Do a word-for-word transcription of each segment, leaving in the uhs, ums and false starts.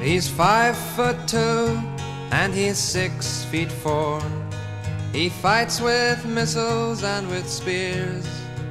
He's five foot two and he's six feet four. He fights with missiles and with spears.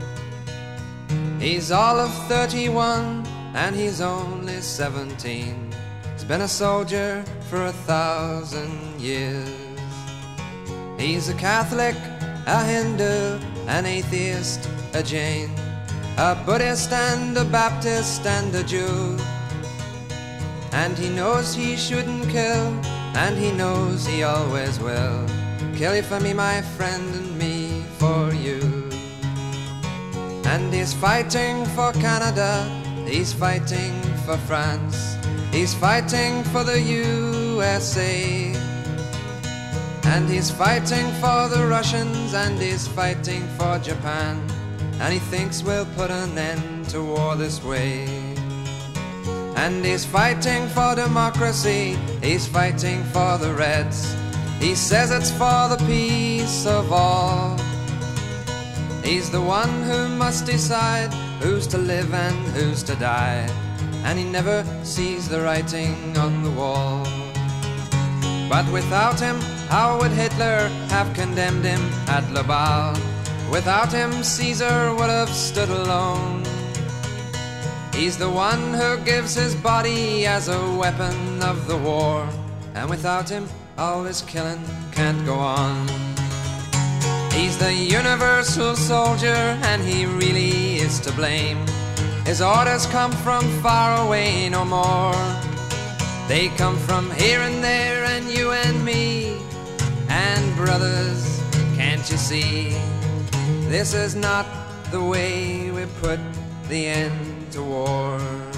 He's all of thirty-one and he's only seventeen. He's been a soldier for a thousand years. He's a Catholic, a Hindu, an atheist, a Jain, a Buddhist and a Baptist and a Jew. And he knows he shouldn't kill, and he knows he always will. Kill you for me, my friend, and me for you. And he's fighting for Canada, he's fighting for France, he's fighting for the U S A. And he's fighting for the Russians, and he's fighting for Japan. And he thinks we'll put an end to war this way. And he's fighting for democracy, he's fighting for the Reds. He says it's for the peace of all. He's the one who must decide who's to live and who's to die. And he never sees the writing on the wall. But without him, how would Hitler have condemned him at Laval? Without him, Caesar would have stood alone. He's the one who gives his body as a weapon of the war. And without him, all this killing can't go on. He's the universal soldier, and he really is to blame. His orders come from far away no more. They come from here and there, and you and me. And brothers, can't you see? This is not the way we put the end to war.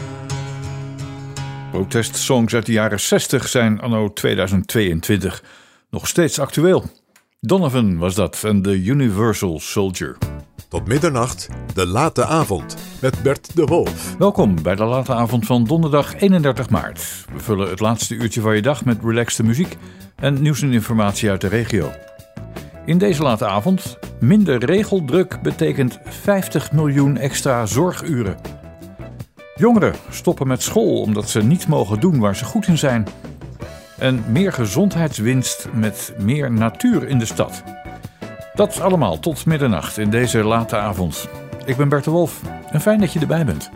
Protestsongs uit de jaren zestig zijn anno tweeduizend tweeëntwintig nog steeds actueel. Donovan was dat en The Universal Soldier. Tot middernacht, de late avond, met Bert de Wolf. Welkom bij de late avond van donderdag eenendertig maart. We vullen het laatste uurtje van je dag met relaxte muziek en nieuws en informatie uit de regio. In deze late avond, minder regeldruk betekent vijftig miljoen extra zorguren. Jongeren stoppen met school omdat ze niet mogen doen waar ze goed in zijn. En meer gezondheidswinst met meer natuur in de stad. Dat allemaal tot middernacht in deze late avond. Ik ben Bert de Wolf en fijn dat je erbij bent.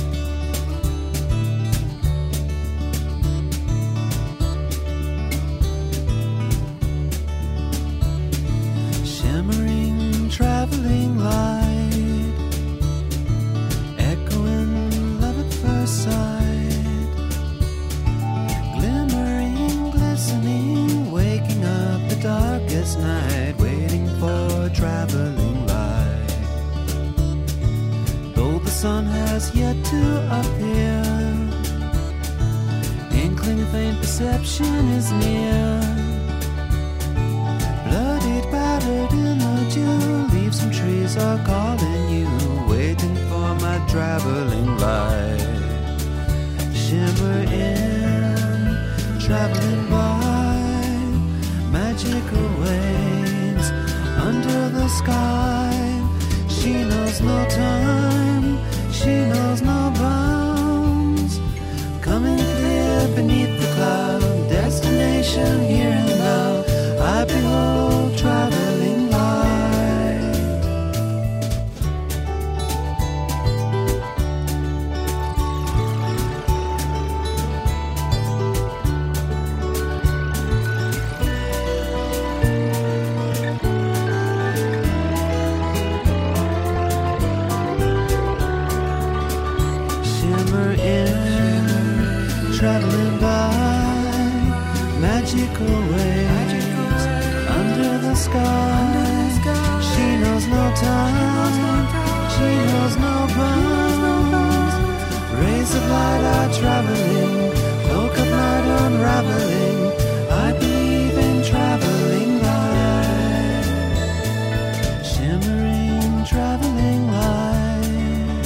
Shimmering traveling light, echoing love at first sight, glimmering, glistening, waking up the darkest night, waiting for traveling light. Though the sun has yet to appear, inkling of faint perception is near. Bloodied, battered in the dew, leaves and trees are calling you, waiting for my traveling light. Shimmer in, traveling by, magical waves under the sky. She knows no time, she knows no bounds. Coming clear beneath the cloud, destination here and now. I behold traveling light. Shimmer in, traveling by, magical waves under the sky. She knows no time, she knows no bounds. Rays of light are traveling, cloak of night unraveling. I believe in traveling light. Shimmering, traveling light,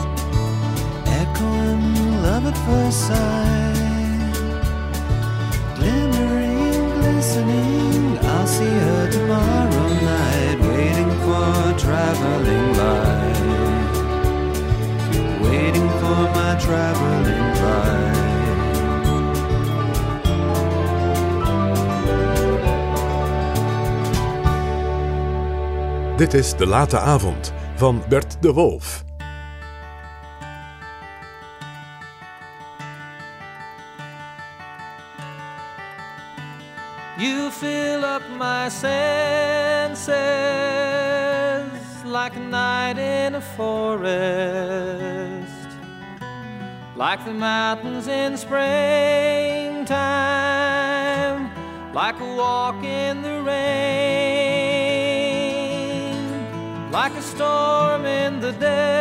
echoing love at first sight, glimmering, glistening. I'll see her tomorrow night, waiting for traveling light, waiting for my traveling light. Dit is De Late Avond van Bert de Wolf. You fill up my senses like a night in a forest, like the mountains in springtime, like a walk in the rain, like a storm in the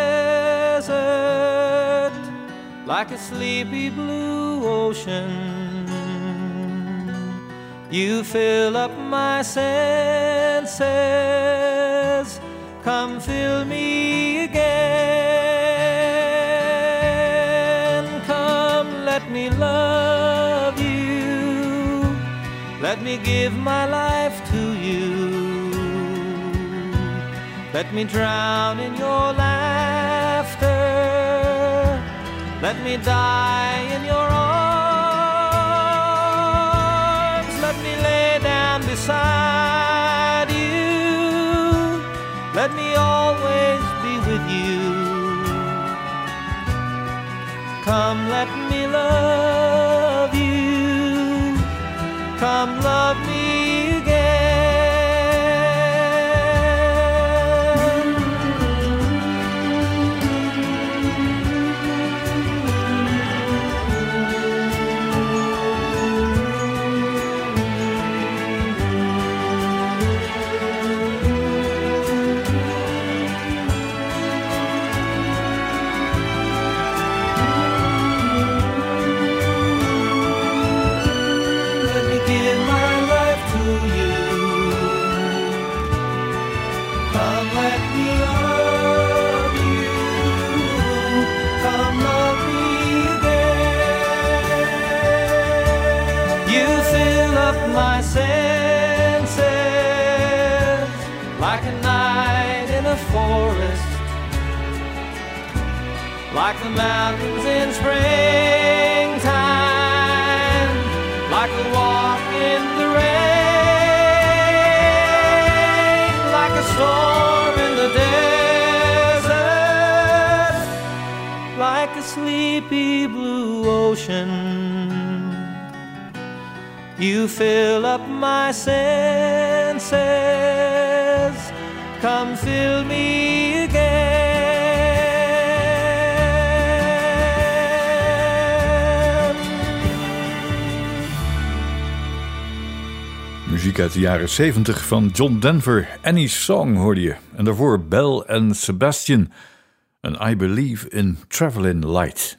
desert, like a sleepy blue ocean. You fill up my senses, come fill me again. Come, let me love you, let me give my life to you. Let me drown in your laughter, let me die in your arms. Let me lay down beside you, let me always be with you. Come, let me love you, come love me again. My senses like a night in a forest, like the mountains in springtime, like a walk in the rain, like a storm in the desert, like a sleepy blue ocean. You fill up my senses, come fill me again. Muziek uit de jaren zeventig van John Denver. Annie's Song hoorde je. En daarvoor Belle en Sebastian. En I Believe in Traveling Light.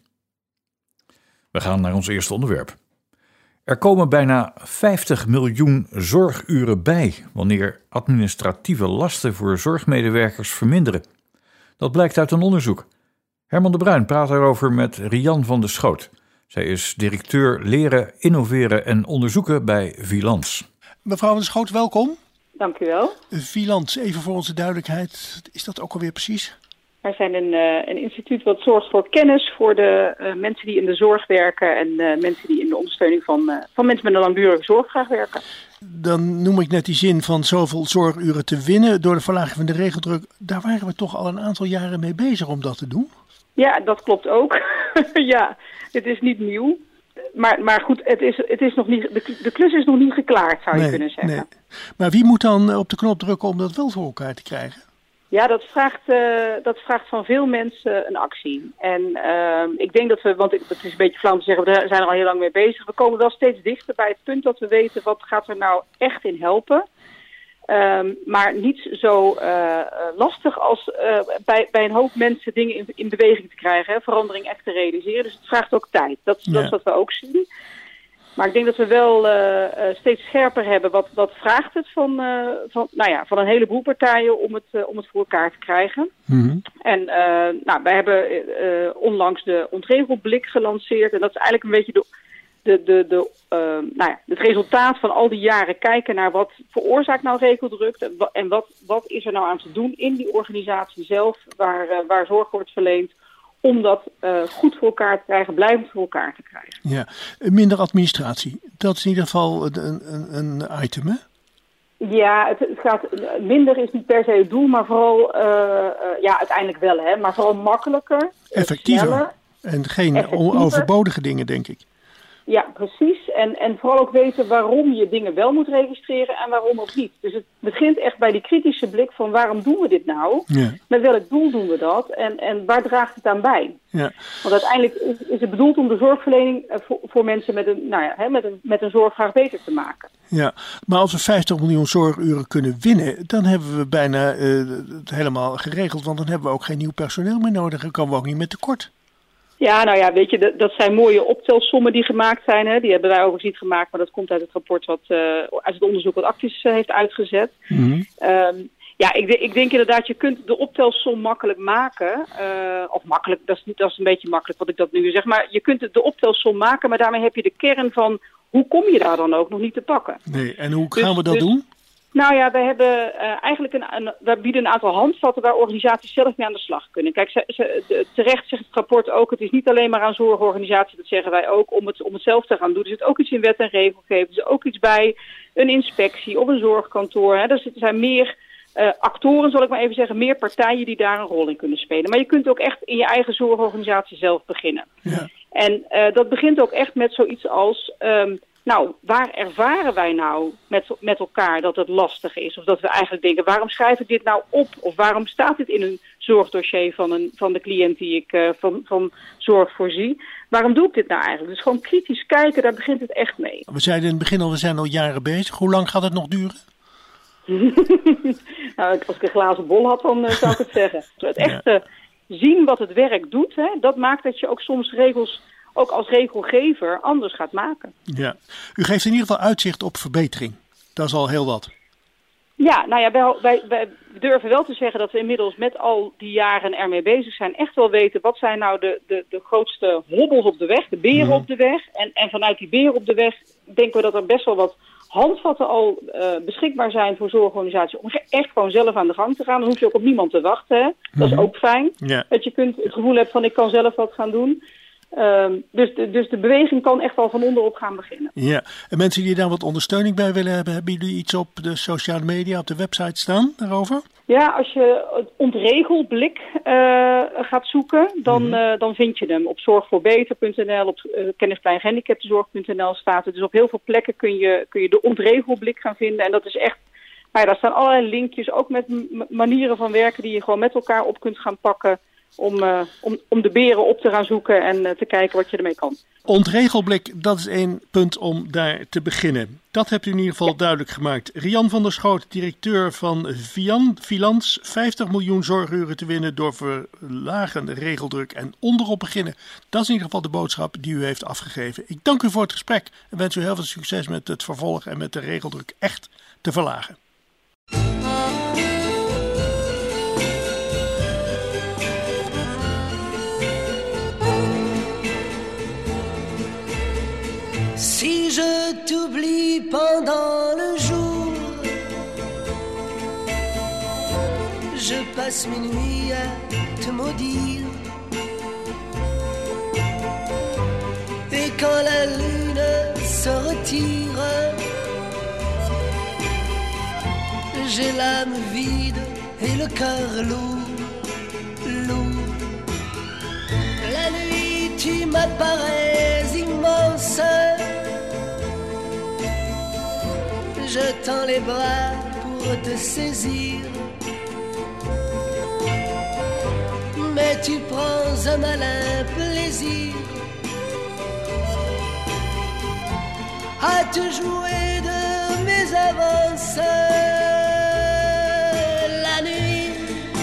We gaan naar ons eerste onderwerp. Er komen bijna vijftig miljoen zorguren bij wanneer administratieve lasten voor zorgmedewerkers verminderen. Dat blijkt uit een onderzoek. Herman de Bruin praat daarover met Rian van de Schoot. Zij is directeur Leren, Innoveren en Onderzoeken bij Vilans. Mevrouw van de Schoot, welkom. Dank u wel. Vilans, even voor onze duidelijkheid, is dat ook alweer precies? Wij zijn een, uh, een instituut wat zorgt voor kennis voor de uh, mensen die in de zorg werken en uh, mensen die in de ondersteuning van, uh, van mensen met een langdurige zorg graag werken. Dan noem ik net die zin van zoveel zorguren te winnen door de verlaging van de regeldruk. Daar waren we toch al een aantal jaren mee bezig om dat te doen? Ja, dat klopt ook. Ja, het is niet nieuw. Maar, maar goed, het is, het is nog niet, de, de klus is nog niet geklaard, zou je nee, kunnen zeggen. Nee. Maar wie moet dan op de knop drukken om dat wel voor elkaar te krijgen? Ja, dat vraagt, uh, dat vraagt van veel mensen een actie. En uh, ik denk dat we, want het is een beetje flauw om te zeggen, we zijn er al heel lang mee bezig. We komen wel steeds dichter bij het punt dat we weten wat gaat er nou echt in helpen. Um, maar niet zo uh, lastig als uh, bij, bij een hoop mensen dingen in, in beweging te krijgen. Hè, verandering echt te realiseren. Dus het vraagt ook tijd. Dat, ja. dat is wat we ook zien. Maar ik denk dat we wel uh, steeds scherper hebben. Wat, wat vraagt het van, uh, van, nou ja, van een heleboel partijen om het, uh, om het voor elkaar te krijgen. Mm-hmm. En uh, nou, wij hebben uh, onlangs de ontregelblik gelanceerd. En dat is eigenlijk een beetje de, de, de, de, uh, nou ja, het resultaat van al die jaren kijken naar wat veroorzaakt nou regeldruk. En wat, wat is er nou aan te doen in die organisatie zelf waar, uh, waar zorg wordt verleend. Om dat uh, goed voor elkaar te krijgen, blijvend voor elkaar te krijgen. Ja, minder administratie. Dat is in ieder geval een, een, een item, hè? Ja, het, het gaat, minder is niet per se het doel, maar vooral, uh, uh, ja, uiteindelijk wel, hè, maar vooral makkelijker. Effectiever. Sneller, en geen effectiever. overbodige dingen, denk ik. Ja, precies. En, en vooral ook weten waarom je dingen wel moet registreren en waarom ook niet. Dus het begint echt bij die kritische blik van waarom doen we dit nou? Ja. Met welk doel doen we dat? En, en waar draagt het aan bij? Ja. Want uiteindelijk is, is het bedoeld om de zorgverlening uh, voor, voor mensen met een, nou ja, hè, met, een, met een zorgvraag beter te maken. Ja, maar als we vijftig miljoen zorguren kunnen winnen, dan hebben we bijna uh, het helemaal geregeld. Want dan hebben we ook geen nieuw personeel meer nodig. Dan komen we ook niet met tekort. Ja, nou ja, weet je, dat, dat zijn mooie optelsommen die gemaakt zijn. Hè. Die hebben wij overigens niet gemaakt, maar dat komt uit het rapport wat, uh, uit het onderzoek wat Actis uh, heeft uitgezet. Mm-hmm. Um, ja, ik, ik denk inderdaad, je kunt de optelsom makkelijk maken. Uh, of makkelijk, dat is, niet, dat is een beetje makkelijk wat ik dat nu zeg. Maar je kunt de optelsom maken, maar daarmee heb je de kern van hoe kom je daar dan ook nog niet te pakken. Nee, en hoe gaan dus, we dat dus, doen? Nou ja, wij hebben uh, eigenlijk een, een, wij bieden een aantal handvatten waar organisaties zelf mee aan de slag kunnen. Kijk, ze, ze, de, terecht zegt het rapport ook, het is niet alleen maar aan zorgorganisaties, dat zeggen wij ook, om het, om het zelf te gaan doen. Er zit ook iets in wet en regelgeving, er zit ook iets bij een inspectie of een zorgkantoor. Hè. Er zijn meer uh, actoren, zal ik maar even zeggen, meer partijen die daar een rol in kunnen spelen. Maar je kunt ook echt in je eigen zorgorganisatie zelf beginnen. Ja. En uh, dat begint ook echt met zoiets als... Um, Nou, waar ervaren wij nou met, met elkaar dat het lastig is? Of dat we eigenlijk denken, waarom schrijf ik dit nou op? Of waarom staat dit in een zorgdossier van, een, van de cliënt die ik uh, van, van zorg voorzie? Waarom doe ik dit nou eigenlijk? Dus gewoon kritisch kijken, daar begint het echt mee. We zeiden in het begin al, we zijn al jaren bezig. Hoe lang gaat het nog duren? Nou, als ik een glazen bol had, dan uh, zou ik het zeggen. Het echt uh, zien wat het werk doet, hè, dat maakt dat je ook soms regels... ook als regelgever anders gaat maken. Ja, u geeft in ieder geval uitzicht op verbetering. Dat is al heel wat. Ja, nou ja, wij, wij, wij durven wel te zeggen dat we inmiddels met al die jaren ermee bezig zijn. Echt wel weten wat zijn nou de, de, de grootste hobbels op de weg, de beren mm. op de weg. En, en vanuit die beren op de weg denken we dat er best wel wat handvatten al uh, beschikbaar zijn voor zorgorganisaties om echt gewoon zelf aan de gang te gaan. Dan hoef je ook op niemand te wachten. Hè? Dat is ook fijn. Ja. Dat je kunt het gevoel hebt van ik kan zelf wat gaan doen. Um, dus, de, dus de beweging kan echt al van onderop gaan beginnen. Ja, en mensen die daar wat ondersteuning bij willen hebben, hebben jullie iets op de sociale media, op de website staan daarover? Ja, als je het ontregelblik uh, gaat zoeken, dan, mm-hmm. uh, dan vind je hem op zorgvoorbeter punt n l, op uh, kennisplein gehandicaptenzorg punt n l staat het. Dus op heel veel plekken kun je, kun je de ontregelblik gaan vinden. En dat is echt, nou ja, daar staan allerlei linkjes, ook met m- manieren van werken die je gewoon met elkaar op kunt gaan pakken. Om, uh, om, om de beren op te gaan zoeken en uh, te kijken wat je ermee kan. Ontregelblik, dat is één punt om daar te beginnen. Dat hebt u in ieder geval ja. duidelijk gemaakt. Rian van der Schoot, directeur van Vian, Filans, vijftig miljoen zorguren te winnen door verlagen regeldruk en onderop beginnen. Dat is in ieder geval de boodschap die u heeft afgegeven. Ik dank u voor het gesprek en wens u heel veel succes met het vervolg en met de regeldruk echt te verlagen. Si je t'oublie pendant le jour, je passe mes nuits à te maudire. Et quand la lune se retire, j'ai l'âme vide et le cœur lourd, lourd. La nuit tu m'apparais immense, je tends les bras pour te saisir, mais tu prends un malin plaisir à te jouer de mes avances. La nuit,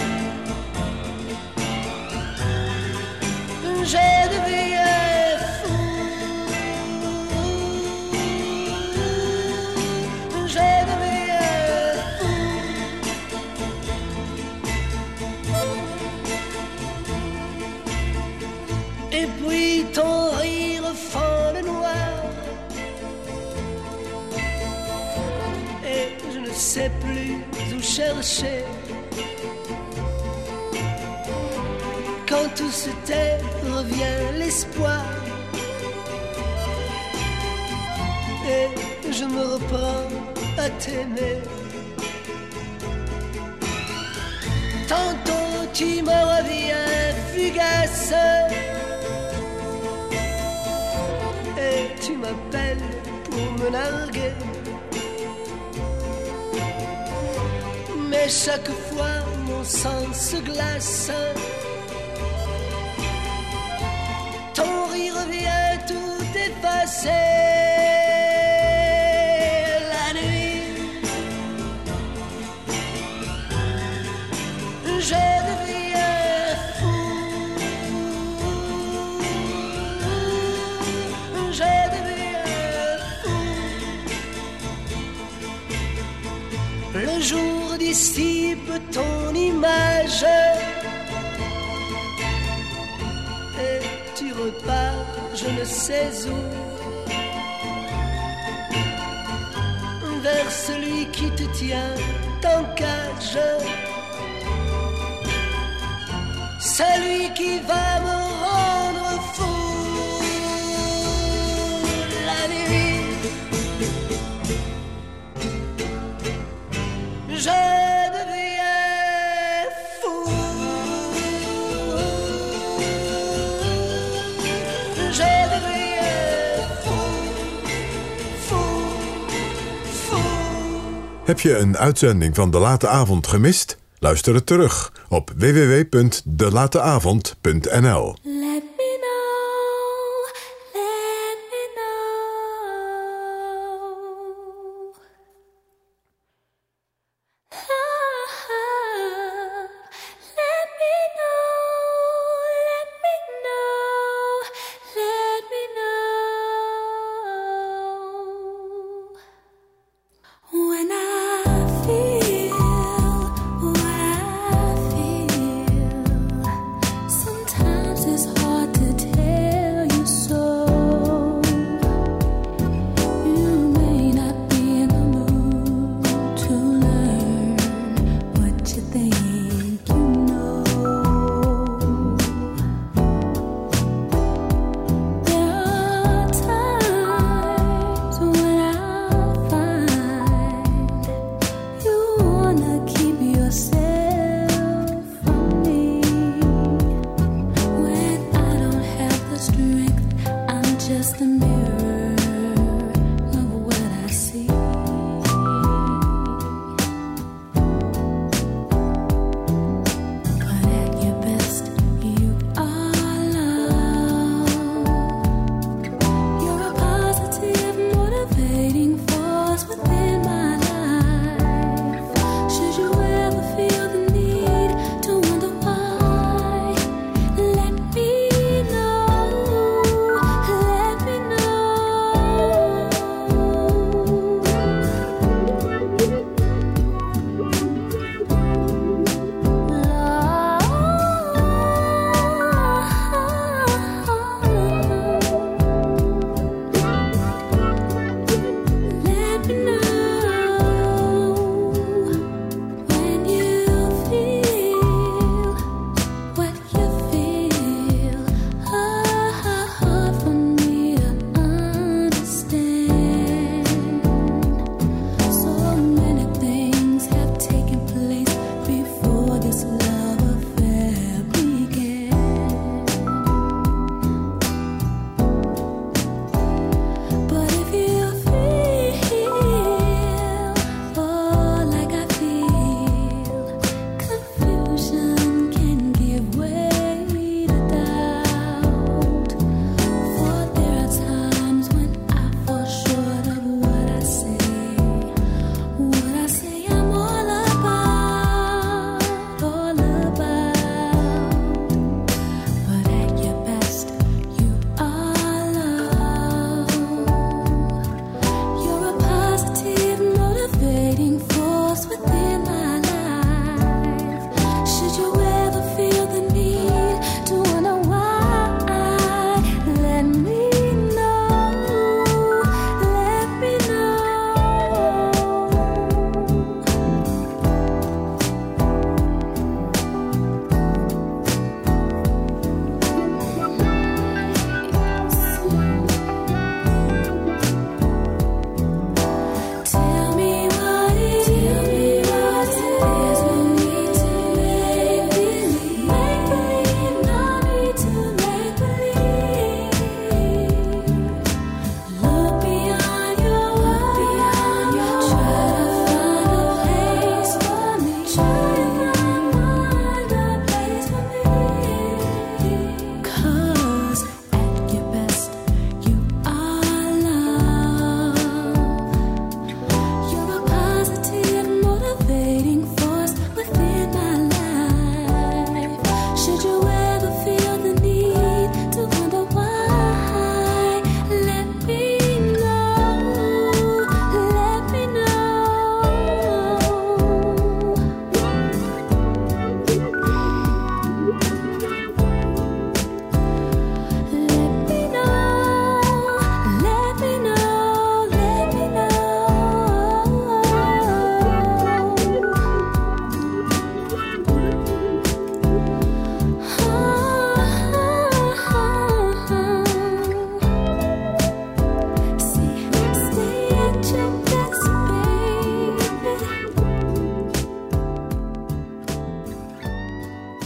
je deviens fou, je deviens fou. Et puis ton rire fend le noir, et je ne sais plus où chercher. Quand tout se tait, revient l'espoir, et je me reprends à t'aimer. Tantôt tu me reviens fugace et tu m'appelles pour me narguer. Mais chaque fois mon sang se glace. Ton rire vient tout effacer. La nuit, je deviens fou. Je deviens fou. Le jour dissipe ton image et tu repars, je ne sais où, vers celui qui te tient en cage, celui qui va me rendre fou. La nuit, je deviens fou. Je deviens fou, fou, fou. Heb je een uitzending van De Late Avond gemist? Luister het terug op w w w punt de late avond punt n l. Let me know, let me know. Love, let me know, let me know, let me know. When I feel what I feel, sometimes it's hard to tell you so. You may not be in the mood to learn what you think you know. There are times when I find you wanna keep yourself from me. When I don't have the strength, I'm just a mirror of what I see.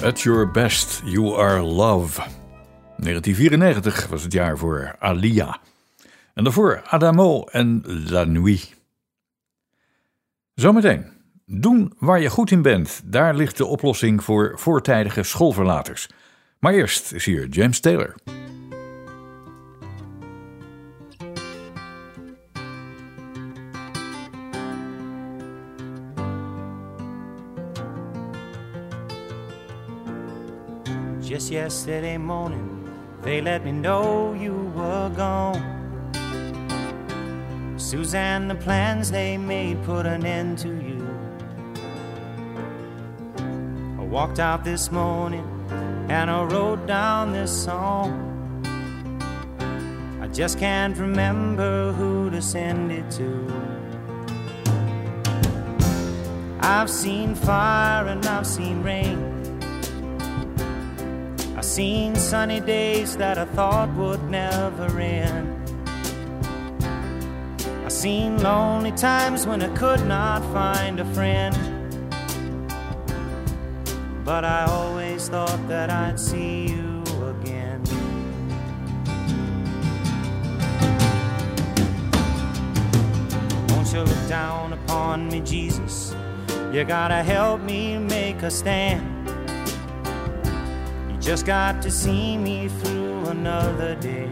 At Your Best, You Are Love. negentien vierennegentig was het jaar voor Alia. En daarvoor Adamo en La Nuit. Zometeen. Doen waar je goed in bent. Daar ligt de oplossing voor voortijdige schoolverlaters. Maar eerst is hier James Taylor. Just yesterday morning, they let me know you were gone. Suzanne, the plans they made put an end to you. I walked out this morning and I wrote down this song. I just can't remember who to send it to. I've seen fire and I've seen rain. I've seen sunny days that I thought would never end. I've seen lonely times when I could not find a friend. But I always thought that I'd see you again. Won't you look down upon me, Jesus? You gotta help me make a stand. Just got to see me through another day.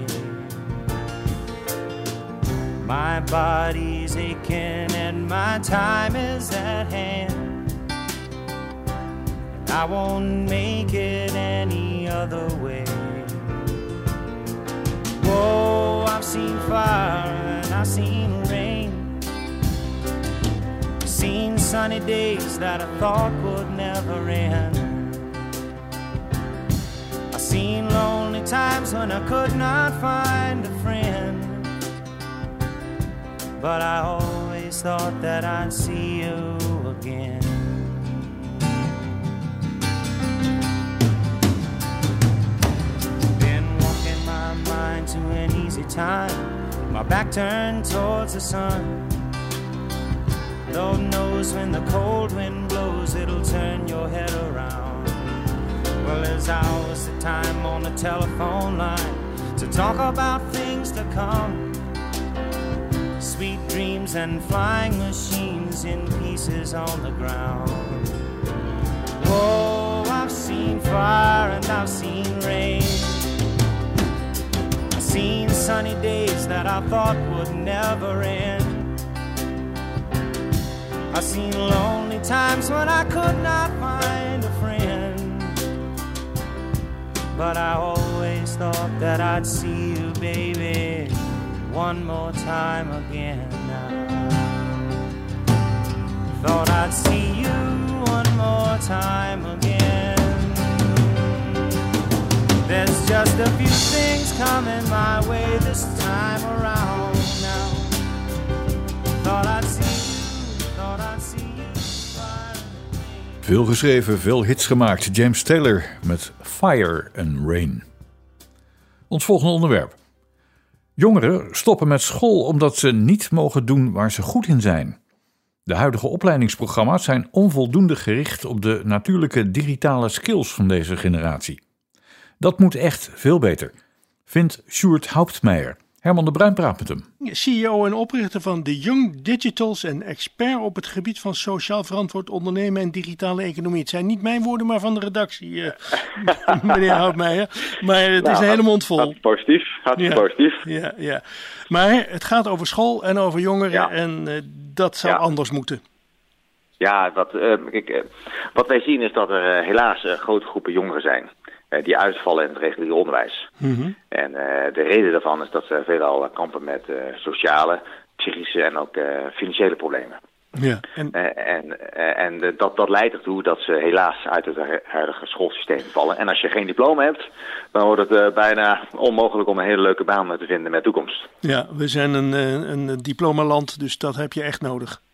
My body's aching and my time is at hand. I won't make it any other way. Whoa, I've seen fire and I've seen rain. I've seen sunny days that I thought would never end. Seen lonely times when I could not find a friend. But I always thought that I'd see you again. Been walking my mind to an easy time, my back turned towards the sun. Lord knows when the cold wind blows, it'll turn your head around. Well, there's hours of time on the telephone line to talk about things to come. Sweet dreams and flying machines in pieces on the ground. Whoa, I've seen fire and I've seen rain. I've seen sunny days that I thought would never end. I've seen lonely times when I could not find a friend. But I always thought that I'd see you, baby, one more time again now. Thought I'd see you one more time again. There's just a few things coming my way this time around now. Thought I'd see you, thought I'd see you. Veel geschreven, veel hits gemaakt. James Taylor met Fire and Rain. Ons volgende onderwerp. Jongeren stoppen met school omdat ze niet mogen doen waar ze goed in zijn. De huidige opleidingsprogramma's zijn onvoldoende gericht op de natuurlijke digitale skills van deze generatie. Dat moet echt veel beter, vindt Sjoerd Hauptmeijer. Herman de Bruin praat met hem. C E O en oprichter van The Young Digitals en expert op het gebied van sociaal verantwoord ondernemen en digitale economie. Het zijn niet mijn woorden, maar van de redactie, uh, meneer Houtmeijer. Maar het nou, is een hele mond vol. Hartstikke positief, hartstikke ja, positief. Ja, ja. Maar het gaat over school en over jongeren ja. en uh, dat zou ja. anders moeten. Ja, wat, uh, ik, uh, wat wij zien is dat er uh, helaas uh, grote groepen jongeren zijn. Die uitvallen in het reguliere onderwijs. Mm-hmm. En uh, de reden daarvan is dat ze veelal kampen met uh, sociale, psychische en ook uh, financiële problemen. Ja, en uh, en, uh, en uh, dat, dat leidt ertoe dat ze helaas uit het huidige schoolsysteem vallen. En als je geen diploma hebt, dan wordt het uh, bijna onmogelijk om een hele leuke baan te vinden met toekomst. Ja, we zijn een, een, een diplomaland, dus dat heb je echt nodig.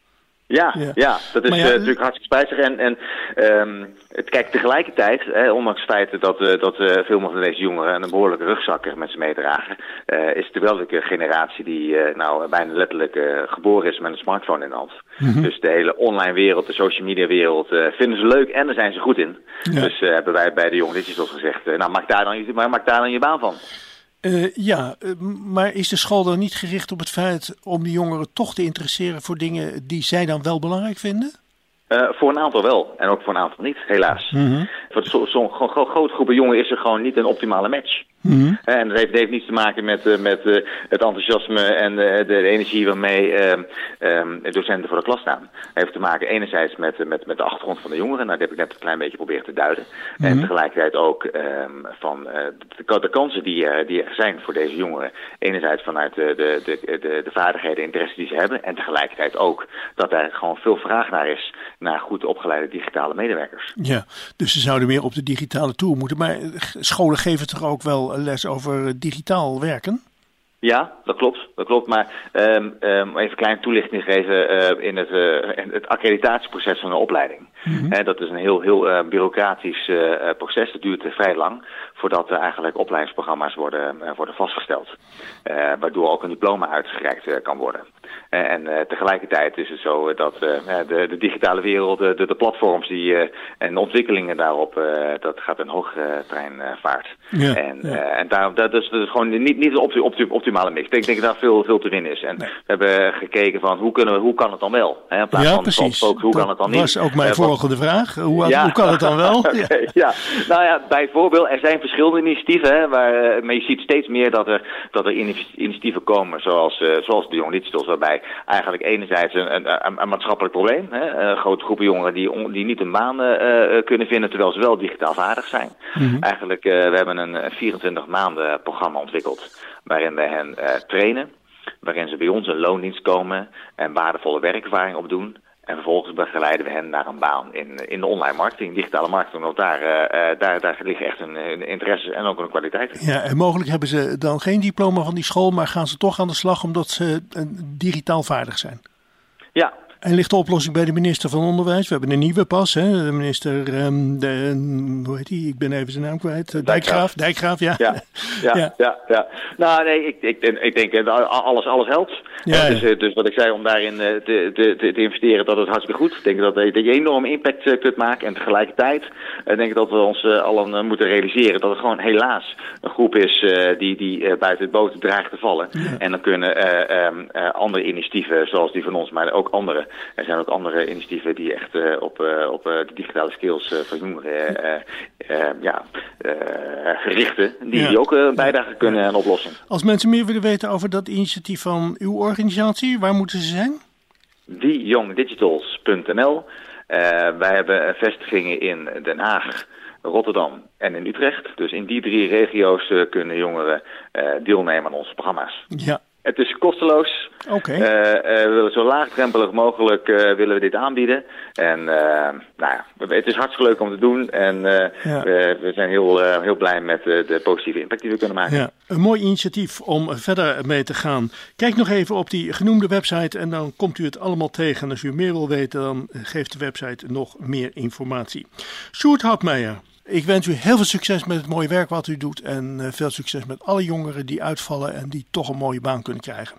Ja, Ja. ja. dat is Maar ja, uh, natuurlijk hartstikke spijtig. En, en um, het, kijk, tegelijkertijd, hè, ondanks het feit dat, uh, dat uh, veel van deze jongeren een behoorlijke rugzak met ze meedragen, uh, is het wel een generatie die uh, nou bijna letterlijk uh, geboren is met een smartphone in de hand. Mm-hmm. Dus de hele online wereld, de social media wereld, uh, vinden ze leuk en daar zijn ze goed in. Ja. Dus uh, hebben wij bij de Young Digitals gezegd, uh, nou maak daar, dan je, maak daar dan je baan van. Uh, ja, uh, maar is de school dan niet gericht op het feit om de jongeren toch te interesseren voor dingen die zij dan wel belangrijk vinden? Uh, voor een aantal wel, en ook voor een aantal niet, helaas. Mm-hmm. Voor zo'n zo, zo, zo, grote groepen jongeren is er gewoon niet een optimale match. Mm-hmm. En dat heeft, dat heeft niets te maken met, uh, met uh, het enthousiasme en uh, de, de energie waarmee uh, um, docenten voor de klas staan. Het heeft te maken enerzijds met, met, met de achtergrond van de jongeren, nou, dat heb ik net een klein beetje proberen te duiden. Mm-hmm. En tegelijkertijd ook um, van uh, de, de kansen die, uh, die er zijn voor deze jongeren. Enerzijds vanuit de, de, de, de, de vaardigheden en interesse die ze hebben. En tegelijkertijd ook dat er gewoon veel vraag naar is naar goed opgeleide digitale medewerkers. Ja, dus ze zouden meer op de digitale toer moeten. Maar scholen geven toch ook wel les over digitaal werken? Ja, dat klopt. Dat klopt. Maar um, um, even een kleine toelichting geven uh, in het, uh, het accreditatieproces van een opleiding. Mm-hmm. Uh, dat is een heel, heel uh, bureaucratisch uh, proces. Dat duurt uh, vrij lang voordat uh, eigenlijk opleidingsprogramma's worden, uh, worden vastgesteld. Uh, waardoor ook een diploma uitgereikt uh, kan worden. Uh, en uh, tegelijkertijd is het zo dat uh, de, de digitale wereld, de, de platforms die, uh, en de ontwikkelingen daarop, uh, dat gaat een hoogtreinvaart. Uh, ja, en, ja. Uh, en daarom, dat is, dat is gewoon niet, niet de opti- opti- optimale mix. Ik denk, denk dat daar veel, veel te winnen is. En nee. we hebben gekeken van hoe, kunnen we, hoe kan het dan wel? Hè? In plaats ja, van, precies. Van, hoe dat kan het dan niet? Dat was ook mijn uh, volgende wat... vraag. Hoe, ja. hoe kan het dan wel? Okay, ja. ja, nou ja, bijvoorbeeld, er zijn verschillende initiatieven, hè, waar, maar je ziet steeds meer dat er, dat er initiatieven komen, zoals, uh, zoals de Young Digitals, waarbij eigenlijk enerzijds een, een, een, een maatschappelijk probleem, hè, een grote groepen jongeren die, on, die niet een baan uh, kunnen vinden, terwijl ze wel digitaal vaardig zijn. Mm-hmm. Eigenlijk, uh, we hebben een vierentwintig maanden programma ontwikkeld, waarin we hen uh, trainen, waarin ze bij ons een loondienst komen en waardevolle werkervaring opdoen. En vervolgens begeleiden we hen naar een baan in, in de online marketing, digitale marketing. Want daar, uh, daar, daar liggen echt een, een interesse en ook een kwaliteit. Ja, en mogelijk hebben ze dan geen diploma van die school, maar gaan ze toch aan de slag omdat ze uh, digitaal vaardig zijn. Ja. En ligt de oplossing bij de minister van Onderwijs? We hebben een nieuwe pas, hè? De minister, um, de, hoe heet die? Ik ben even zijn naam kwijt. Dijkgraaf, Dijkgraaf, ja. Ja, ja, ja. ja, ja. Nou, nee, ik, ik, ik denk dat alles, alles helpt. Ja, ja. Dus, dus wat ik zei, om daarin te, te, te investeren, dat is hartstikke goed. Ik denk dat, dat je enorm impact kunt maken. En tegelijkertijd denk ik dat we ons allen moeten realiseren dat het gewoon helaas een groep is die, die buiten het boot dreigt te vallen. Ja. En dan kunnen uh, um, uh, andere initiatieven, zoals die van ons, maar ook andere. Er zijn ook andere initiatieven die echt uh, op, uh, op uh, de digitale skills uh, van jongeren uh, uh, ja, uh, gerichten, die, ja. die ook een uh, bijdrage kunnen aan een oplossing. Als mensen meer willen weten over dat initiatief van uw organisatie, waar moeten ze zijn? the young digitals punt n l. Uh, wij hebben vestigingen in Den Haag, Rotterdam en in Utrecht. Dus in die drie regio's uh, kunnen jongeren uh, deelnemen aan onze programma's. Ja. Het is kosteloos. Oké. Okay. Uh, uh, we willen zo laagdrempelig mogelijk uh, willen we dit aanbieden. En uh, nou ja, het is hartstikke leuk om te doen. En uh, ja. we, we zijn heel, uh, heel blij met uh, de positieve impact die we kunnen maken. Ja, een mooi initiatief om verder mee te gaan. Kijk nog even op die genoemde website en dan komt u het allemaal tegen. En als u meer wil weten, dan geeft de website nog meer informatie. Sjoerd Houtmeijer. Ik wens u heel veel succes met het mooie werk wat u doet en uh, veel succes met alle jongeren die uitvallen en die toch een mooie baan kunnen krijgen.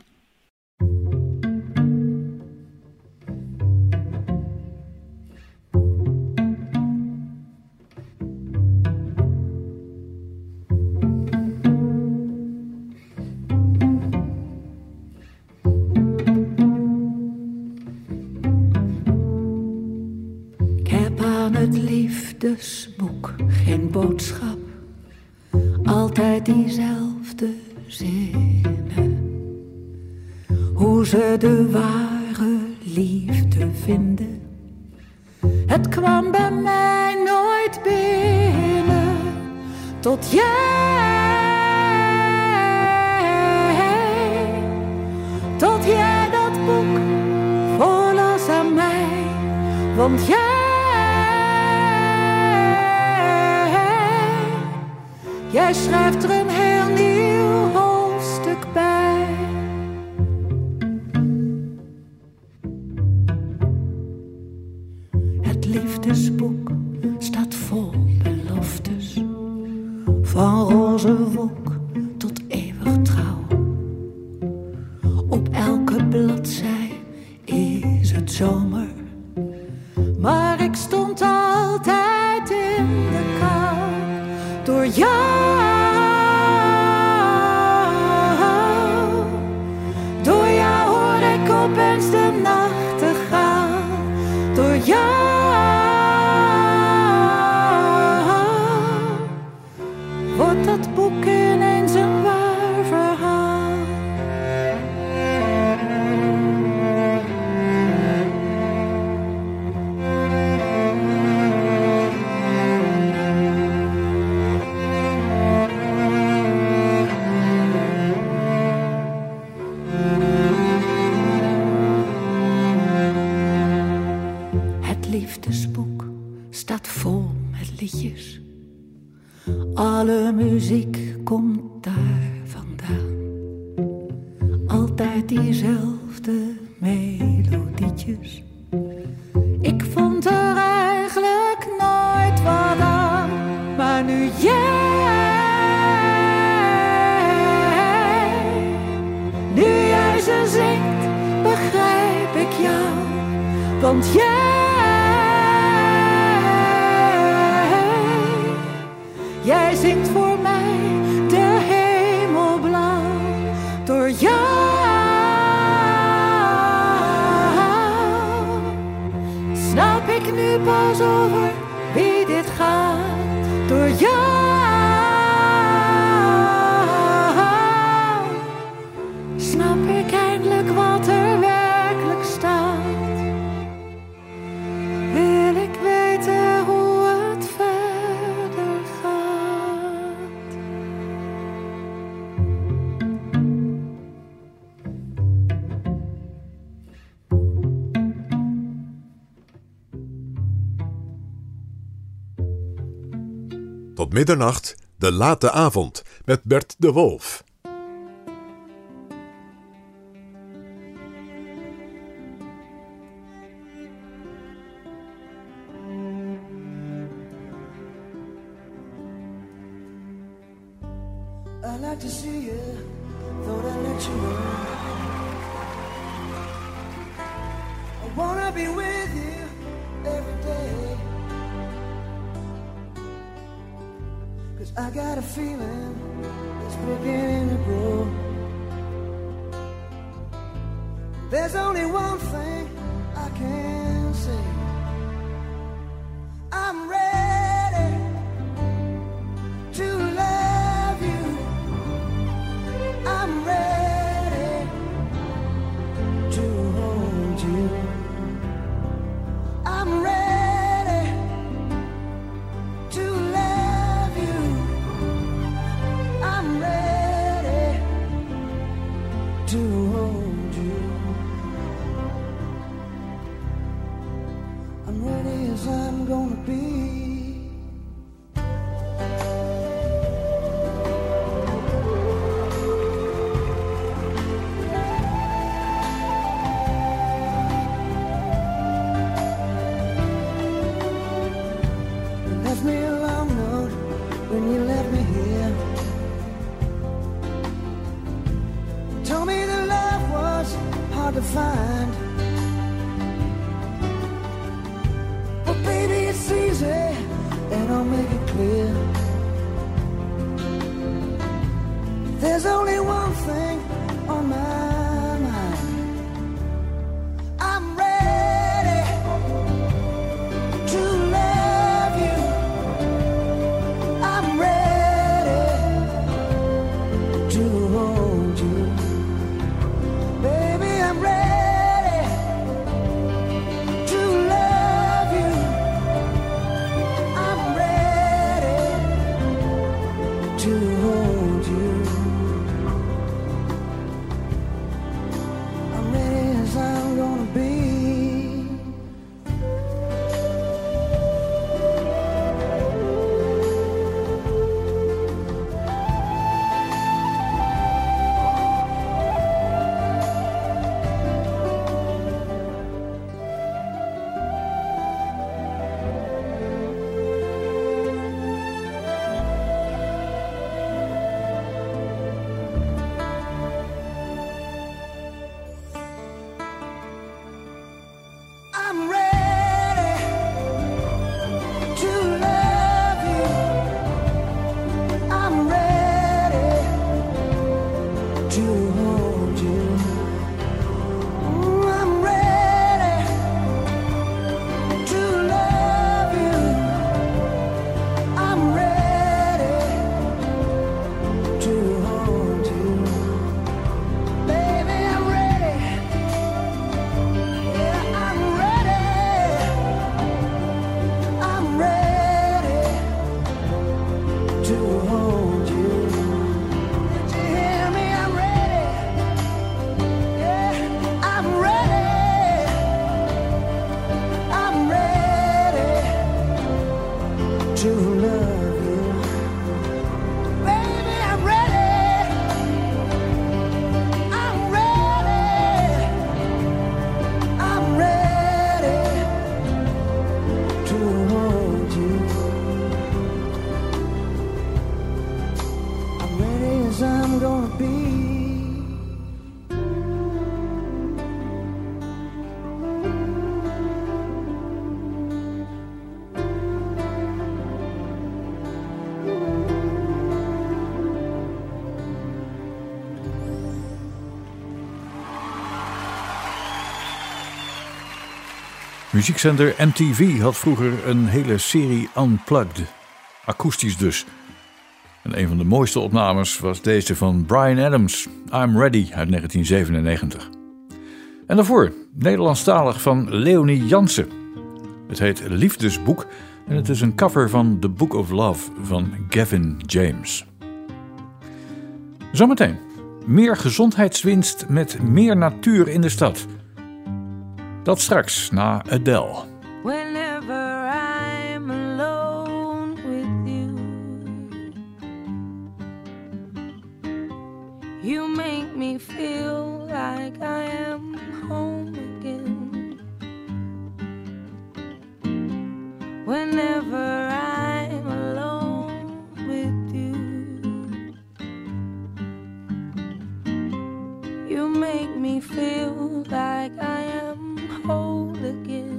Ik heb aan het liefdesboek geen boodschap, altijd diezelfde zinnen. Hoe ze de ware liefde vinden, het kwam bij mij nooit binnen. Tot jij, tot jij dat boek voorlas aan mij, want jij Jij schrijft er een heel nieuw hoofdstuk bij. boek staat vol beloftes. Van roze wolk tot eeuwig trouw. Op elke bladzij is het zomer. Maar ik stond altijd in de kou. Door jou. Door jou hoor ik opeens de nachtegaal. Door jou. Wordt dat boek ineens een waar verhaal. Het liefdesboek staat vol met liedjes. Alle muziek komt daar vandaan. Altijd diezelfde melodietjes. Ik vond er eigenlijk nooit wat aan. Maar nu jij, nu jij ze zingt, begrijp ik jou. Want jij, jij zingt voor mij de hemel blauw. Door jou snap ik nu pas over wie dit gaat. Door jou snap ik eindelijk wat er werkelijk staat. Wil ik weten hoe het verder gaat. Tot middernacht, de late avond, met Bert de Wolf. I'd like to see you, thought I'd let you know. I wanna be with you every day. 'Cause I got a feeling it's beginning to grow. There's only one thing I can say. I'm ready to love you. I'm ready to hold you. I'm ready to love you. I'm ready to hold you. I'm ready as I'm gonna be. Left me a long note when you left me here. Told me that love was hard to find. But baby, it's easy, and I'll make it clear. There's only one thing on my mind. I'm ready to love you. I'm ready to hold you. Baby, I'm ready to love you. Baby, I'm ready. I'm ready. I'm ready to hold you. I'm ready as I'm gonna be. Muziekzender M T V had vroeger een hele serie Unplugged, akoestisch dus. En een van de mooiste opnames was deze van Bryan Adams, I'm Ready uit negentien zevenennegentig. En daarvoor, Nederlandstalig van Leonie Jansen. Het heet Liefdesboek en het is een cover van The Book of Love van Gavin James. Zometeen, meer gezondheidswinst met meer natuur in de stad. Dat straks na Adele. Whenever I'm alone with you, you make me feel like I am home again. Whenever I'm alone with you, you make me feel like I am whole again.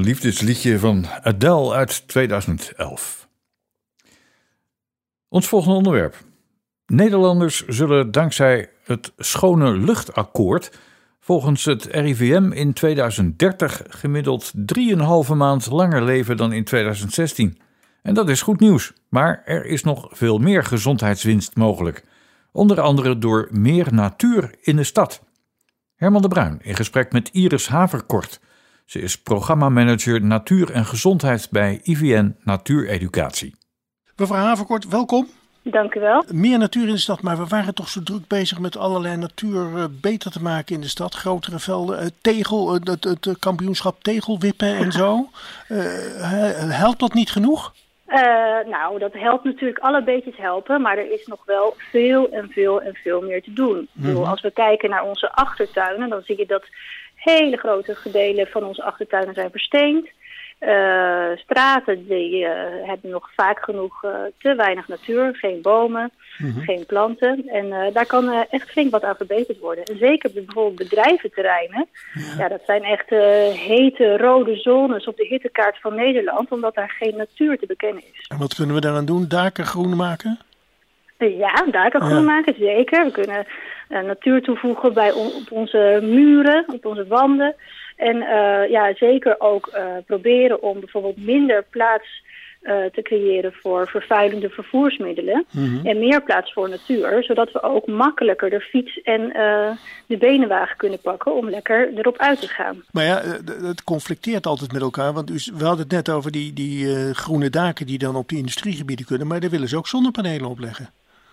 liefdesliedje van Adele uit tweeduizend elf. Ons volgende onderwerp. Nederlanders zullen dankzij het Schone Luchtakkoord volgens het R I V M in tweeduizend dertig gemiddeld drieënhalve maand langer leven dan in tweeduizend zestien. En dat is goed nieuws, maar er is nog veel meer gezondheidswinst mogelijk. Onder andere door meer natuur in de stad. Herman de Bruin in gesprek met Iris Haverkort. Ze is programmamanager Natuur en Gezondheid bij I V N Natuureducatie. Mevrouw Haverkort, welkom. Dank u wel. Meer natuur in de stad, maar we waren toch zo druk bezig met allerlei natuur uh, beter te maken in de stad. Grotere velden, uh, tegel, uh, het, het kampioenschap tegelwippen en zo. Uh, helpt dat niet genoeg? Uh, nou, dat helpt natuurlijk. Alle beetjes helpen, maar er is nog wel veel en veel en veel meer te doen. Mm-hmm. Ik bedoel, als we kijken naar onze achtertuinen, dan zie je dat hele grote gedelen van onze achtertuinen zijn versteend. Uh, straten die uh, hebben nog vaak genoeg uh, te weinig natuur, geen bomen, mm-hmm. geen planten. En uh, daar kan uh, echt flink wat aan verbeterd worden. En zeker bijvoorbeeld bedrijventerreinen. Ja. ja, dat zijn echt uh, hete rode zones op de hittekaart van Nederland, omdat daar geen natuur te bekennen is. En wat kunnen we daaraan doen? Daken groen maken? Uh, ja, daken groen ja. maken, zeker. We kunnen uh, natuur toevoegen bij on- op onze muren, op onze wanden. En uh, ja, zeker ook uh, proberen om bijvoorbeeld minder plaats uh, te creëren voor vervuilende vervoersmiddelen. Mm-hmm. En meer plaats voor natuur, zodat we ook makkelijker de fiets en uh, de benenwagen kunnen pakken om lekker erop uit te gaan. Maar ja, het conflicteert altijd met elkaar, want u, we hadden het net over die, die uh, groene daken die dan op die industriegebieden kunnen, maar daar willen ze ook zonnepanelen opleggen.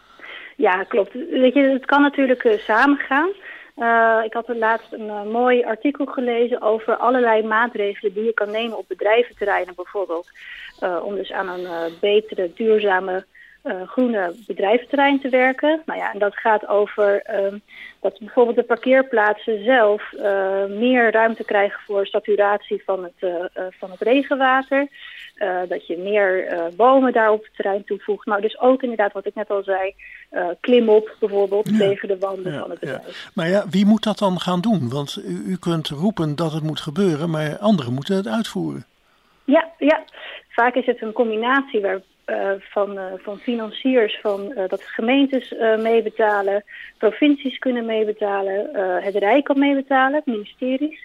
Ja, klopt. Weet je, het kan natuurlijk uh, samengaan. Uh, ik had er laatst een uh, mooi artikel gelezen over allerlei maatregelen die je kan nemen op bedrijventerreinen bijvoorbeeld. Uh, om dus aan een uh, betere, duurzame, uh, groene bedrijventerrein te werken. Nou ja, en dat gaat over uh, dat bijvoorbeeld de parkeerplaatsen zelf uh, meer ruimte krijgen voor saturatie van het, uh, uh, van het regenwater. Uh, dat je meer uh, bomen daar op het terrein toevoegt. Maar dus ook inderdaad, wat ik net al zei, uh, klimop bijvoorbeeld ja. tegen de wanden ja, van het bedrijf. Ja. Maar ja, wie moet dat dan gaan doen? Want u, u kunt roepen dat het moet gebeuren, maar anderen moeten het uitvoeren. Ja, ja. Vaak is het een combinatie waar, uh, van, uh, van financiers, van uh, dat gemeentes uh, meebetalen, provincies kunnen meebetalen, uh, het Rijk kan meebetalen, ministeries.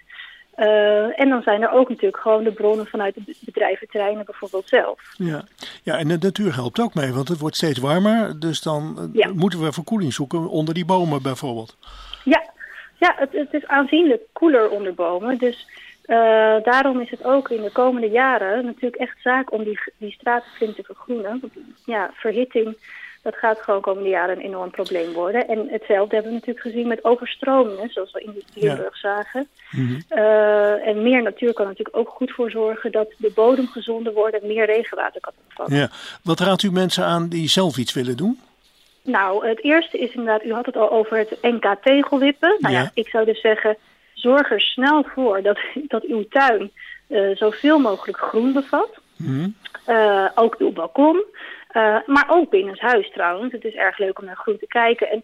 Uh, en dan zijn er ook natuurlijk gewoon de bronnen vanuit de bedrijventerreinen bijvoorbeeld zelf. Ja. ja, en de natuur helpt ook mee, want het wordt steeds warmer. Dus dan ja. moeten we verkoeling zoeken onder die bomen bijvoorbeeld. Ja, ja het, het is aanzienlijk koeler onder bomen. Dus uh, daarom is het ook in de komende jaren natuurlijk echt zaak om die, die straten flink te vergroenen. Want, ja, verhitting, dat gaat gewoon komende jaren een enorm probleem worden. En hetzelfde hebben we natuurlijk gezien met overstromingen, zoals we in Limburg ja. zagen. Mm-hmm. Uh, en meer natuur kan natuurlijk ook goed voor zorgen dat de bodem gezonder wordt en meer regenwater kan opvangen. Ja. Wat raadt u mensen aan die zelf iets willen doen? Nou, het eerste is inderdaad, u had het al over het N K tegelwippen. Nou ja, ja ik zou dus zeggen, zorg er snel voor dat, dat uw tuin uh, zoveel mogelijk groen bevat. Mm-hmm. Uh, ook uw balkon. Uh, maar ook binnenshuis trouwens. Het is erg leuk om naar groen te kijken. En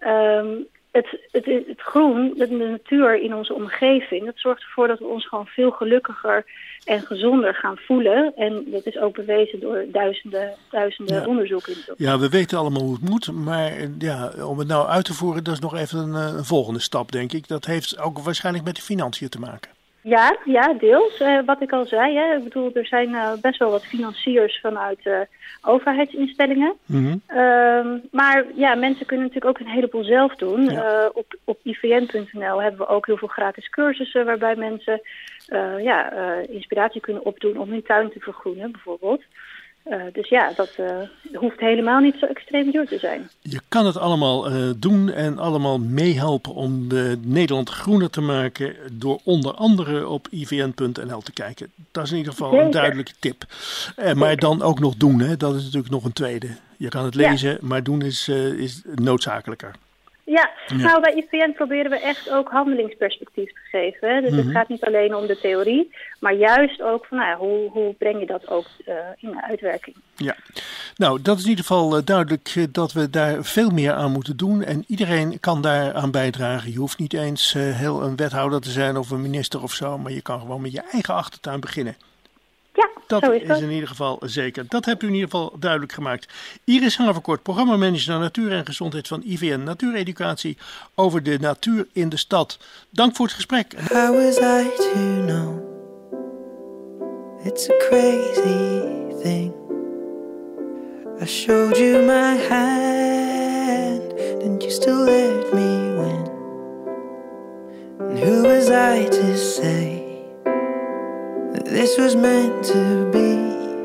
um, het, het, het, het groen, de natuur in onze omgeving, dat zorgt ervoor dat we ons gewoon veel gelukkiger en gezonder gaan voelen. En dat is ook bewezen door duizenden, duizenden ja. onderzoeken. Ja, we weten allemaal hoe het moet. Maar ja, om het nou uit te voeren, dat is nog even een, een volgende stap, denk ik. Dat heeft ook waarschijnlijk met de financiën te maken. Ja, ja, deels. Uh, wat ik al zei, hè. Ik bedoel, er zijn uh, best wel wat financiers vanuit uh, overheidsinstellingen. Mm-hmm. Uh, maar ja, mensen kunnen natuurlijk ook een heleboel zelf doen. Ja. Uh, op, op I V N punt N L hebben we ook heel veel gratis cursussen waarbij mensen uh, ja, uh, inspiratie kunnen opdoen om hun tuin te vergroenen, bijvoorbeeld. Uh, dus ja, dat uh, hoeft helemaal niet zo extreem duur te zijn. Je kan het allemaal uh, doen en allemaal meehelpen om de Nederland groener te maken door onder andere op I V N punt N L te kijken. Dat is in ieder geval Zeker. Een duidelijke tip. Uh, maar dan ook nog doen, hè? Dat is natuurlijk nog een tweede. Je kan het lezen, ja. maar doen is, uh, is noodzakelijker. Ja, ja, nou bij I V N proberen we echt ook handelingsperspectief te geven. Hè? Dus mm-hmm. het gaat niet alleen om de theorie, maar juist ook van nou ja, hoe, hoe breng je dat ook uh, in de uitwerking. Ja, Nou, dat is in ieder geval uh, duidelijk uh, dat we daar veel meer aan moeten doen. En iedereen kan daar aan bijdragen. Je hoeft niet eens uh, heel een wethouder te zijn of een minister of zo. Maar je kan gewoon met je eigen achtertuin beginnen. Ja, dat zo is, is dat. in ieder geval zeker. Dat hebt u in ieder geval duidelijk gemaakt. Iris Haverkort, programmamanager Natuur en Gezondheid van I V N Natuureducatie over de natuur in de stad. Dank voor het gesprek. How was I to know? It's a crazy thing. I showed you my hand, and you still let me win. And who was I to say that this was meant to be?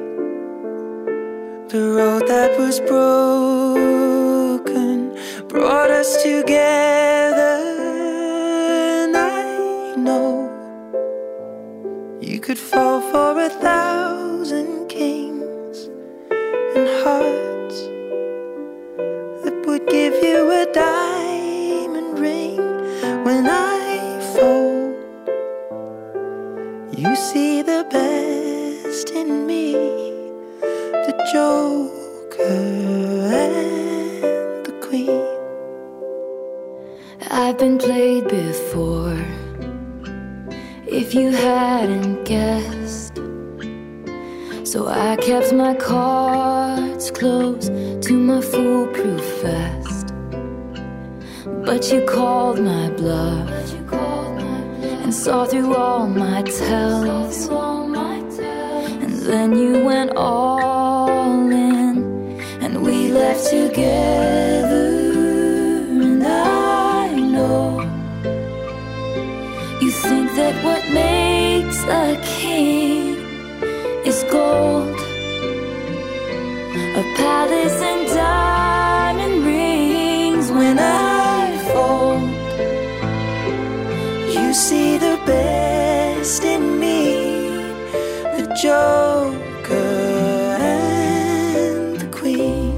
The road that was broken brought us together, and I know you could fall for a thousand kings and hearts that would give you a diamond ring. When I fall, you see the best in me, the Joker and the Queen. I've been played before, if you hadn't guessed. So I kept my cards close to my foolproof vest. But you called my bluff and saw through all my tells. And then you went all in, and we left together. And I know you think that what makes a king is gold, a palace and diamond rings. When I fold, you see the best in me, the Joker and the Queen.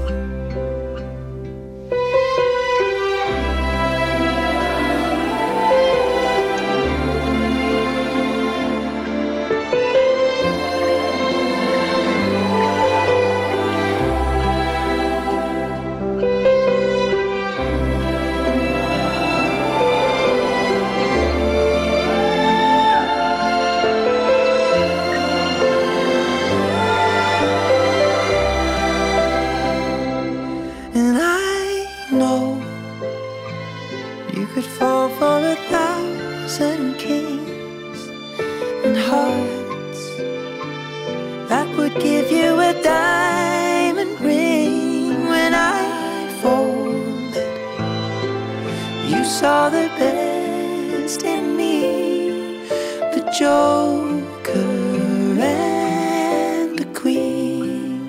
Saw the best in me, the Joker and the Queen,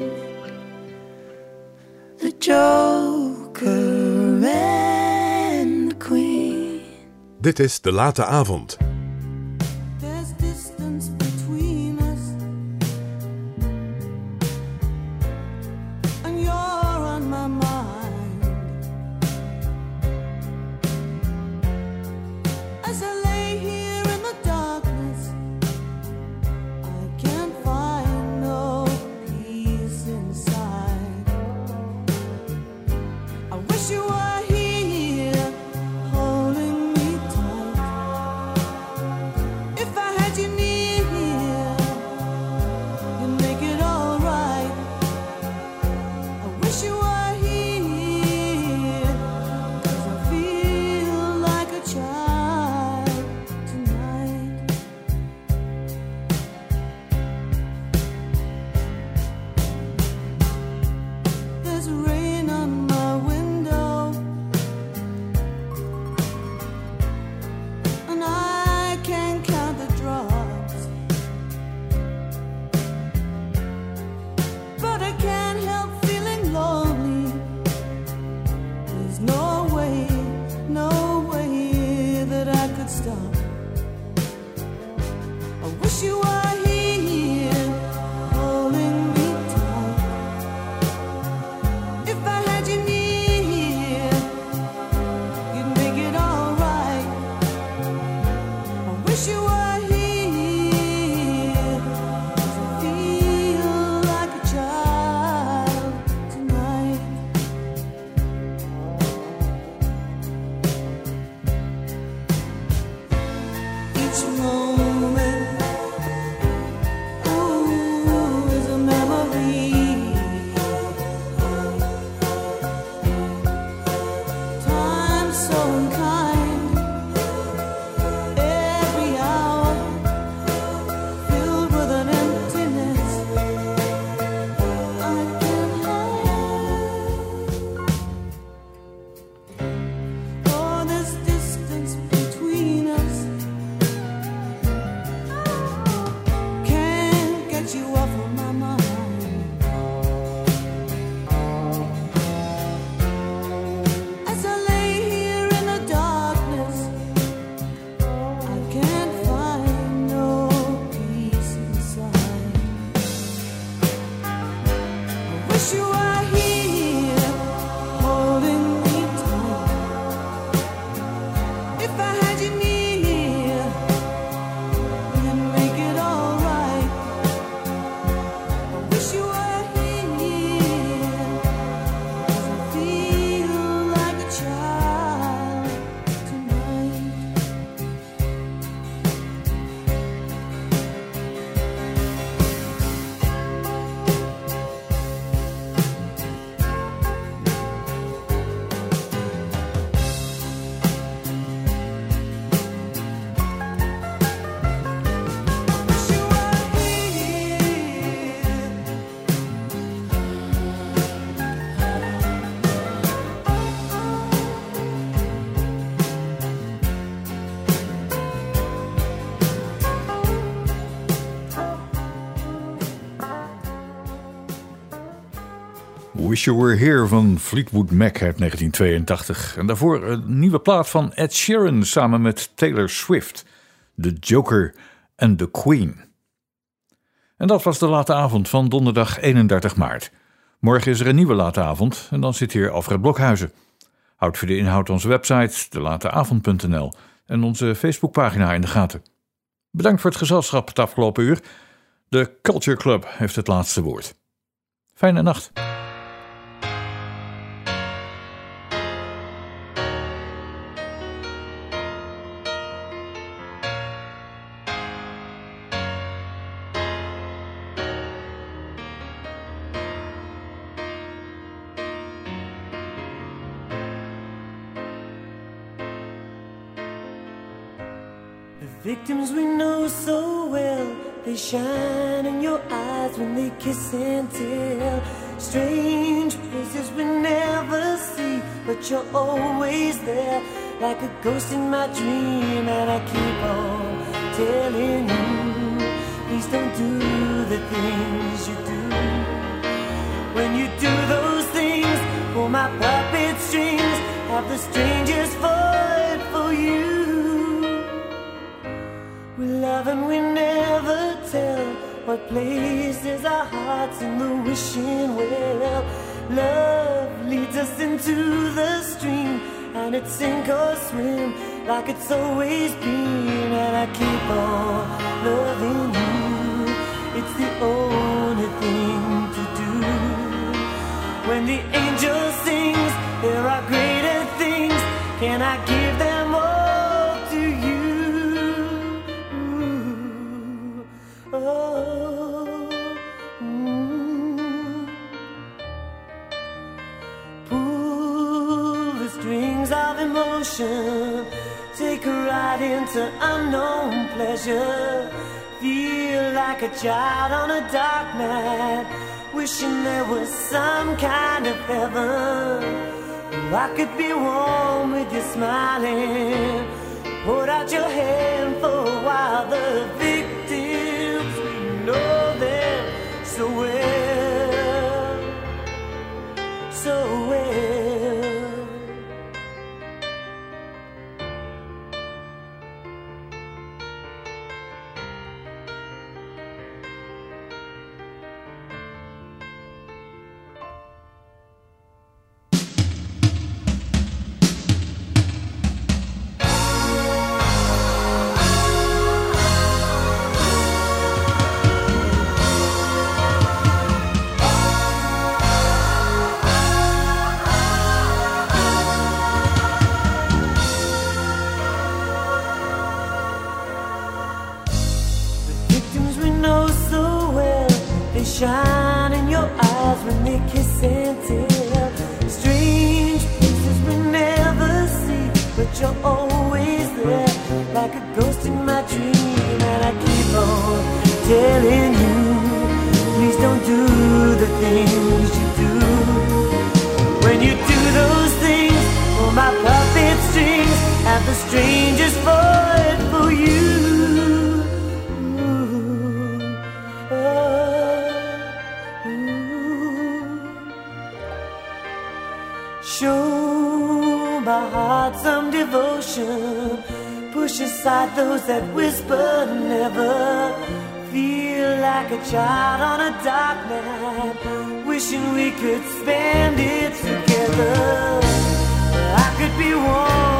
the Joker and the Queen. Dit is De Late Avond. There's distance between us, and you're on my mind. As I lay here in the darkness, I can't find no peace inside. I wish you were here, holding me tight. Wish You Were Here van Fleetwood Mac uit negentien tweeëntachtig. En daarvoor een nieuwe plaat van Ed Sheeran samen met Taylor Swift. The Joker and the Queen. En dat was de late avond van donderdag eenendertig maart. Morgen is er een nieuwe late avond en dan zit hier Alfred Blokhuizen. Houd voor de inhoud onze website de late avond punt n l en onze Facebookpagina in de gaten. Bedankt voor het gezelschap het afgelopen uur. De Culture Club heeft het laatste woord. Fijne nacht. Victims we know so well, they shine in your eyes when they kiss and tell. Strange places we never see, but you're always there, like a ghost in my dream. And I keep on telling you, please don't do the things you do. When you do those things, pull my puppet strings, have the strangest fight for you. We love and we never tell what places our hearts in the wishing well. Love leads us into the stream, and it's sink or swim like it's always been. And I keep on loving you, it's the only thing to do. When the angel sings, there are greater things, can I give them all to you? Oh, mm. Pull the strings of emotion, take a ride into unknown pleasure. Feel like a child on a dark night, wishing there was some kind of heaven. I could be warm with you smiling. Hold out your hand for a while. The victims, we know them so well, so well. Shine in your eyes when they kiss and tell. Strange places we never see, but you're always there, like a ghost in my dream. And I keep on telling you, please don't do the things you do. When you do those things, pull my puppet strings, have the strangest fight for you. Show my heart some devotion, push aside those that whisper never. Feel like a child on a dark night, wishing we could spend it together. I could be warm